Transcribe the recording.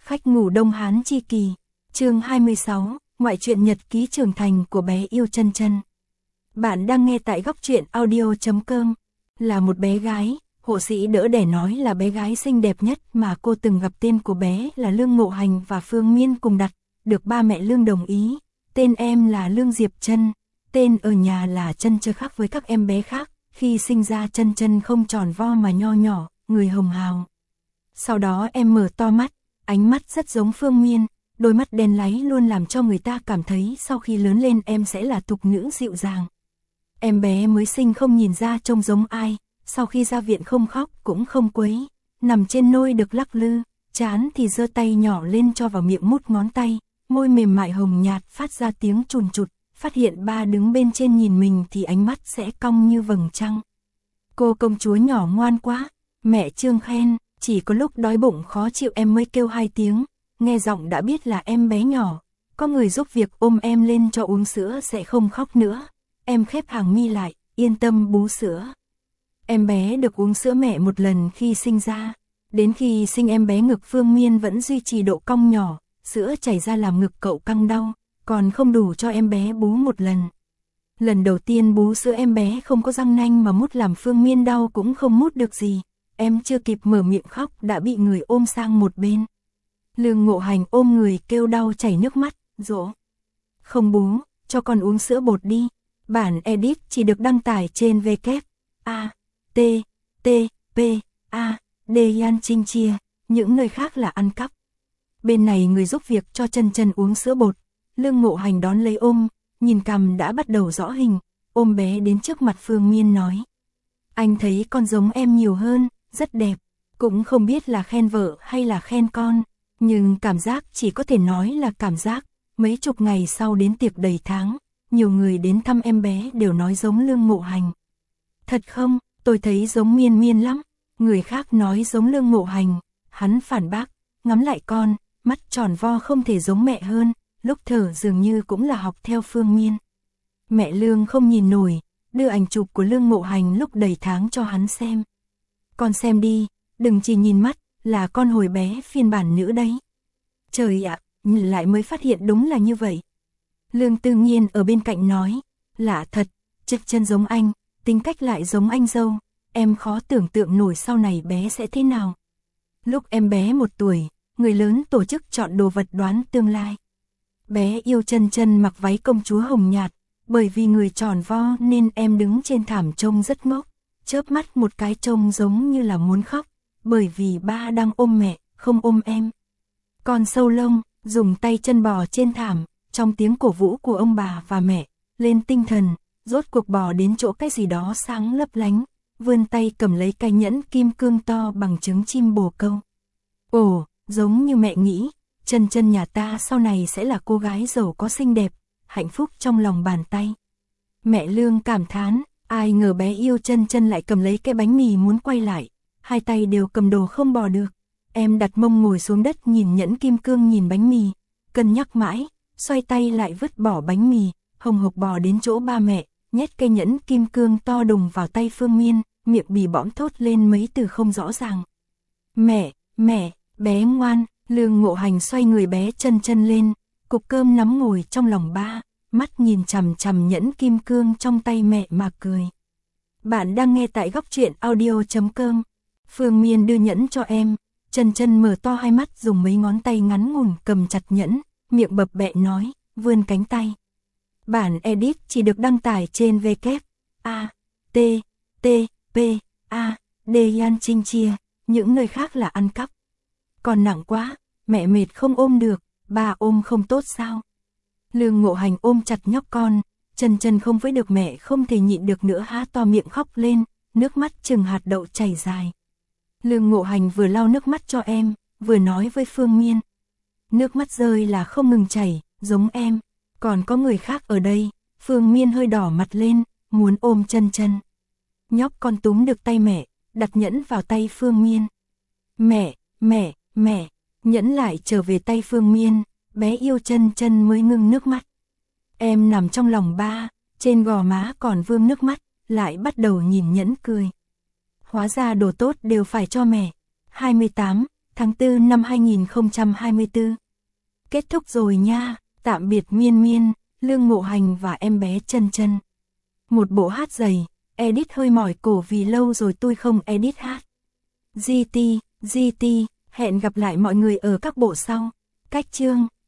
Khách ngủ Đông Hán chi kỳ, chương 26, ngoại truyện nhật ký trưởng thành của bé yêu chân chân. Bạn đang nghe tại góc truyện audio.com. Là một bé gái, hộ sĩ đỡ đẻ nói là bé gái xinh đẹp nhất mà cô từng gặp. Tên của bé là Lương Ngộ Hành và Phương Miên cùng đặt, được ba mẹ Lương đồng ý. Tên em là Lương Diệp Chân, tên ở nhà là Chân Chân. Khác với các em bé khác, khi sinh ra Chân Chân không tròn vo mà nho nhỏ, người hồng hào. Sau đó em mở to mắt, ánh mắt rất giống Phương Miên, đôi mắt đen láy luôn làm cho người ta cảm thấy sau khi lớn lên em sẽ là thục nữ dịu dàng. Em bé mới sinh không nhìn ra trông giống ai, sau khi ra viện không khóc cũng không quấy, nằm trên nôi được lắc lư, chán thì giơ tay nhỏ lên cho vào miệng mút ngón tay, môi mềm mại hồng nhạt phát ra tiếng chùn chụt, phát hiện ba đứng bên trên nhìn mình thì ánh mắt sẽ cong như vầng trăng. Cô công chúa nhỏ ngoan quá, mẹ Trương khen. Chỉ có lúc đói bụng khó chịu em mới kêu 2 tiếng, nghe giọng đã biết là em bé nhỏ, có người giúp việc ôm em lên cho uống sữa sẽ không khóc nữa. Em khép hàng mi lại, yên tâm bú sữa. Em bé được uống sữa mẹ một lần khi sinh ra, đến khi sinh em bé ngực Phương Miên vẫn duy trì độ cong nhỏ, sữa chảy ra làm ngực cậu căng đau, còn không đủ cho em bé bú một lần. Lần đầu tiên bú sữa em bé không có răng nanh mà mút làm Phương Miên đau cũng không mút được gì. Em chưa kịp mở miệng khóc đã bị người ôm sang một bên. Lương Ngộ Hành ôm người kêu đau chảy nước mắt, dỗ. Không bú, cho con uống sữa bột đi. Bản edit chỉ được đăng tải trên www.a.t.t.p.a.d.yan.trinh.chia, những nơi khác là ăn cắp. Bên này người giúp việc cho Chân Chân uống sữa bột. Lương Ngộ Hành đón lấy ôm, nhìn cằm đã bắt đầu rõ hình, ôm bé đến trước mặt Phương Miên nói. Anh thấy con giống em nhiều hơn, rất đẹp, cũng không biết là khen vợ hay là khen con, nhưng cảm giác chỉ có thể nói là cảm giác. Mấy chục ngày sau đến tiệc đầy tháng, nhiều người đến thăm em bé đều nói giống Lương Ngộ Hành. Thật không, tôi thấy giống Miên Miên lắm, người khác nói giống Lương Ngộ Hành, hắn phản bác, ngắm lại con, mắt tròn vo không thể giống mẹ hơn, lúc thở dường như cũng là học theo Phương Miên. Mẹ Lương không nhìn nổi, đưa ảnh chụp của Lương Ngộ Hành lúc đầy tháng cho hắn xem. Con xem đi, đừng chỉ nhìn mắt, là con hồi bé phiên bản nữ đấy. Trời ạ, nhìn lại mới phát hiện đúng là như vậy. Lương Tư Nhiên ở bên cạnh nói, lạ thật, Chân Chân giống anh, tính cách lại giống anh dâu, em khó tưởng tượng nổi sau này bé sẽ thế nào. Lúc em bé 1 tuổi, người lớn tổ chức chọn đồ vật đoán tương lai. Bé yêu Chân Chân mặc váy công chúa hồng nhạt, bởi vì người tròn vo nên em đứng trên thảm trông rất ngốc, chớp mắt một cái trông giống như là muốn khóc, bởi vì ba đang ôm mẹ, không ôm em. Con sâu lông, dùng tay chân bò trên thảm, trong tiếng cổ vũ của ông bà và mẹ, lên tinh thần, rốt cuộc bò đến chỗ cái gì đó sáng lấp lánh, vươn tay cầm lấy cái nhẫn kim cương to bằng trứng chim bồ câu. Ồ, giống như mẹ nghĩ, Chân Chân nhà ta sau này sẽ là cô gái giàu có xinh đẹp, hạnh phúc trong lòng bàn tay. Mẹ Lương cảm thán, ai ngờ bé yêu Chân Chân lại cầm lấy cái bánh mì muốn quay lại, 2 tay đều cầm đồ không bò được. Em đặt mông ngồi xuống đất nhìn nhẫn kim cương nhìn bánh mì, cân nhắc mãi, xoay tay lại vứt bỏ bánh mì, hồng hộc bò đến chỗ ba mẹ, nhét cây nhẫn kim cương to đùng vào tay Phương Miên, miệng bì bõm thốt lên mấy từ không rõ ràng. Mẹ, mẹ, bé ngoan. Lương Ngộ Hành xoay người bé Chân Chân lên, cục cơm nắm ngồi trong lòng ba, mắt nhìn chằm chằm nhẫn kim cương trong tay mẹ mà cười. Bạn đang nghe tại góc truyện audio.com. Phương Miên đưa nhẫn cho em, Chân Chân mở to hai mắt dùng mấy ngón tay ngắn ngủn cầm chặt nhẫn, miệng bập bẹ nói, vươn cánh tay. Bản edit chỉ được đăng tải trên www.a.t.t.p.a.d.yan.trinh.chia, những nơi khác là ăn cắp. Còn nặng quá, mẹ mệt không ôm được, ba ôm không tốt sao? Lương Ngộ Hành ôm chặt nhóc con, Chân Chân không với được mẹ không thể nhịn được nữa há to miệng khóc lên, nước mắt chừng hạt đậu chảy dài. Lương Ngộ Hành vừa lau nước mắt cho em, vừa nói với Phương Miên. Nước mắt rơi là không ngừng chảy, giống em, còn có người khác ở đây. Phương Miên hơi đỏ mặt lên, muốn ôm Chân Chân. Nhóc con túm được tay mẹ, đặt nhẫn vào tay Phương Miên. Mẹ, nhẫn lại trở về tay Phương Miên, bé yêu Chân Chân mới ngưng nước mắt. Em nằm trong lòng ba, trên gò má còn vương nước mắt, lại bắt đầu nhìn nhẫn cười. Hóa ra đồ tốt đều phải cho mẹ. 28 tháng 4 năm 2024. Kết thúc rồi nha, tạm biệt Miên Miên, Lương Ngộ Hành và em bé Chân Chân. Một bộ hát dày, edit hơi mỏi cổ vì lâu rồi tôi không edit hát. GT, hẹn gặp lại mọi người ở các bộ sau. Cách chương